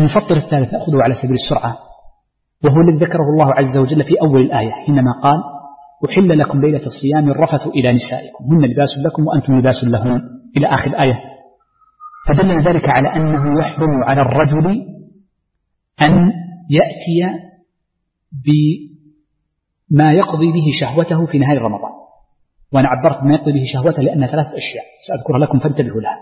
المفطر الثالث نأخذه على سبيل السرعة، وهو الذي ذكره الله عز وجل في أول الآية حينما قال أحل لكم ليلة الصيام الرفث إلى نسائكم هن لباس لكم وأنتم لباس لهن إلى آخر الآية. فدل ذلك على أنه يحرم على الرجل أن يأتي بما يقضي به شهوته في نهار رمضان. وأنا عبرت بما يقضي به شهوته لأنها 3 أشياء سأذكرها لكم فانتبهوا لها.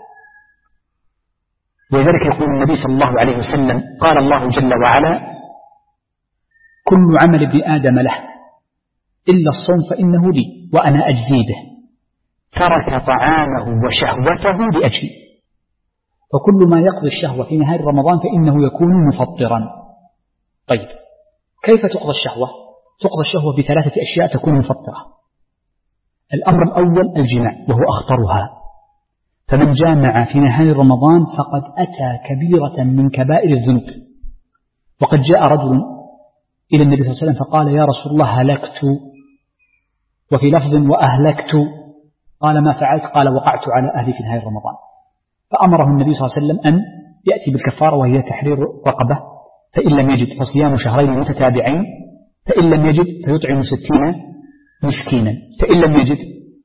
ولذلك يقول النبي صلى الله عليه وسلم قال الله جل وعلا كل عمل ابن آدم له إلا الصوم فإنه لي وأنا أجزي به ترك طعامه وشهوته لأجلي. فكل ما يقضي الشهوة في نهار رمضان فإنه يكون مفطرا. طيب كيف تقضى الشهوة؟ تقضى الشهوة ب3 أشياء تكون مفطرة. الأمر الأول الجماع وهو أخطرها، فمن جامع في نهار رمضان فقد أتى كبيرة من كبائر الذنوب. وقد جاء رجل إلى النبي صلى الله عليه وسلم فقال يا رسول الله هلكت، وفي لفظ وأهلكت، قال ما فعلت؟ قال وقعت على أهلي في نهار رمضان. فأمره النبي صلى الله عليه وسلم أن يأتي بالكفارة وهي تحرير رقبة، فإن لم يجد فصيام شهرين متتابعين، فإن لم يجد فيطعم 60 مسكينا، فإن لم يجد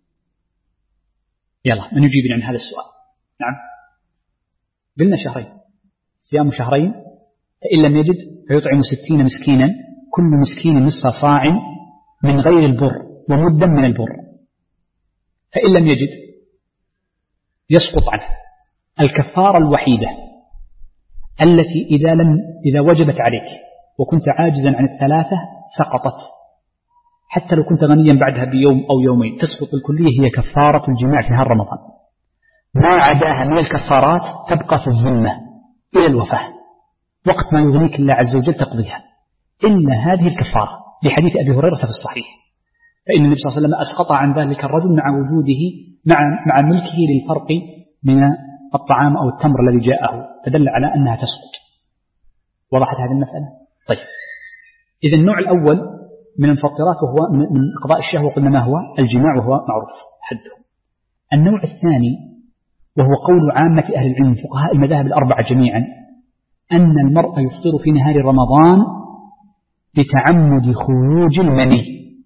يلا من يجيب عن هذا السؤال؟ نعم قلنا شهرين، صيام شهرين، فإن لم يجد فيطعم 60 مسكينا، كل مسكين نصف صاع من غير البر ومدا من البر، فإن لم يجد يسقط عنه. الكفارة الوحيدة التي إذا وجبت عليك وكنت عاجزا عن 3 سقطت، حتى لو كنت غنيا بعدها بيوم أو يومين تسقط الكلية، هي كفارة الجماع في نهار رمضان. ما عداها من الكفارات تبقى في الذمة إلى الوفاة، وقت ما يغنيك الله عز وجل تقضيها، إلا هذه الكفارة لحديث أبي هريرة في الصحيح، فإن النبي صلى الله عليه وسلم أسقط عن ذلك الرجل مع وجوده مع ملكه للفرق من الطعام أو التمر الذي جاءه، فدل على أنها تسقط. وضحت هذه المسألة؟ طيب إذا النوع الأول من المفطرات وهو من قضاء الشهوة قلنا ما هو؟ الجماع، وهو معروف حده. النوع الثاني وهو قول عامة أهل العلم فقهاء المذاهب ال4 جميعا، أن المرء يفطر في نهار رمضان بتعمد خروج المني.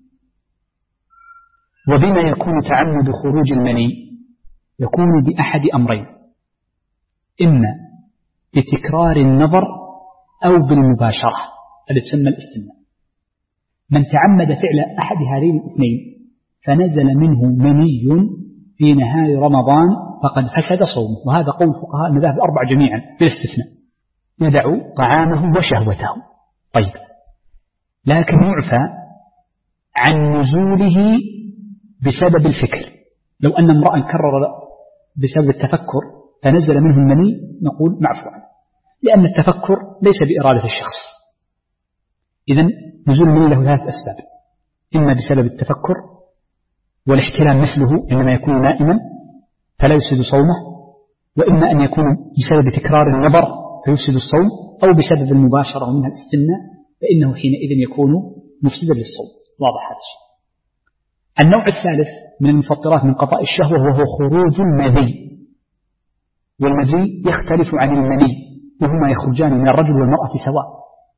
وبما يكون تعمد خروج المني؟ يكون بأحد أمرين، إما بتكرار النظر أو بالمباشرة التي تسمى الاستمناء. من تعمد فعل أحد هذين الاثنين فنزل منه مني في نهار رمضان فقد فسد صومه، وهذا قول فقهاء المذاهب ال4 جميعا بلا استثناء، يدع طعامه وشهوته. طيب لكن يعفى عن نزوله بسبب الفكر. لو أن امرأ كرر بسبب التفكر فنزل منه المني نقول معفو عنه، لأن التفكر ليس بإرادة الشخص. إذن نزول المني له 3 أسباب، إما بسبب التفكر والاحتلام مثله عندما يكون نائما فلا يفسد صومه، وإما أن يكون بسبب تكرار النظر فيفسد الصوم، أو بسبب المباشرة ومنها الاستمناء فإنه حينئذ يكون مفسدا للصوم. واضح هذا الشيء. النوع الثالث من المفطرات من قضاء الشهوة وهو خروج المذي. والمذي يختلف عن المني، وهما يخرجان من الرجل والمرأة سواء.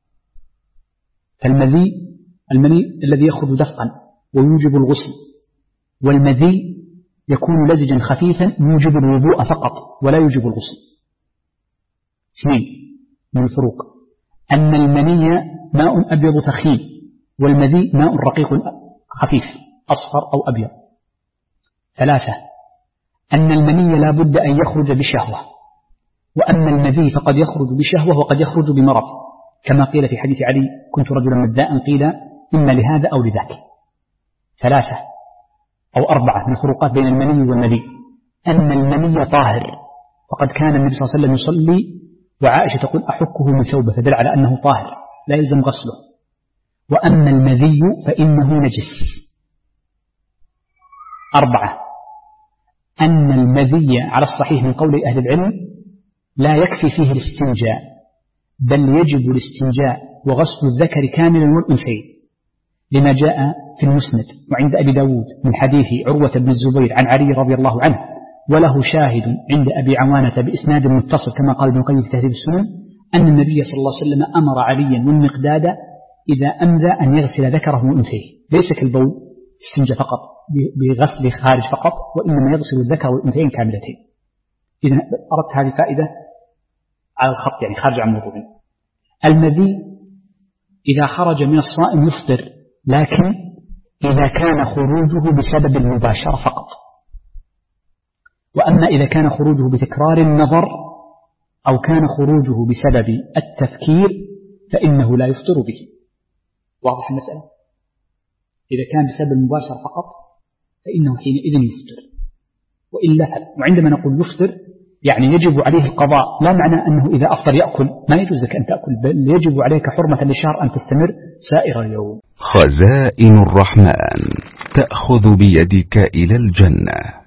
فالمذي المني الذي يخرج دفقا ويوجب الغسل، والمذي يكون لزجا خفيفا يوجب الوضوء فقط ولا يوجب الغسل. 2 من الفروق أن المني ماء أبيض ثخين، والمذي ماء رقيق خفيف أصفر أو أبيض. 3 أن المني لا بد أن يخرج بشهوة، وأما المذي فقد يخرج بشهوة وقد يخرج بمرض، كما قيل في حديث علي كنت رجلا مداء قيل إما لهذا أو لذاك. 3 أو 4 من الفروقات بين المني والمذي أن المني طاهر، فقد كان النبي صلى الله عليه وسلم يصلي وعائشة تقول أحكه من ثوبه، فدل على أنه طاهر لا يلزم غسله. وأما المذي فإنه نجس. 4 أن المذي على الصحيح من قول أهل العلم لا يكفي فيه الاستنجاء، بل يجب الاستنجاء وغسل الذكر كاملا والأنثيين، لما جاء في المسند وعند أبي داود من حديث عروة بن الزبير عن علي رضي الله عنه، وله شاهد عند أبي عوانة بإسناد متصل كما قال ابن القيم في تهذيب السنن، أن النبي صلى الله عليه وسلم أمر عليا والمقداد إذا أمذى أن يغسل ذكره وأنثيه، ليس كالبول استنجى فقط بغسل خارج فقط، وإنما يغسل الذكر والأنثيين كاملتين. إذا أردت هذه فائدة على الخط، يعني خارج عن موضوعنا. المذي إذا خرج من الصائم يفطر، لكن إذا كان خروجه بسبب المباشرة فقط. وأما إذا كان خروجه بتكرار النظر أو كان خروجه بسبب التفكير فإنه لا يفطر به. واضح المسألة؟ إذا كان بسبب المباشرة فقط فإنه حينئذ يفطر، وإلا فلا. وعندما نقول يفطر يعني يجب عليه القضاء، لا معنى أنه إذا أفطر يأكل، ما يجوز لك أن تأكل، بل يجب عليك حرمة للشهر أن تستمر سائر اليوم. خزائن الرحمن تأخذ بيدك إلى الجنة.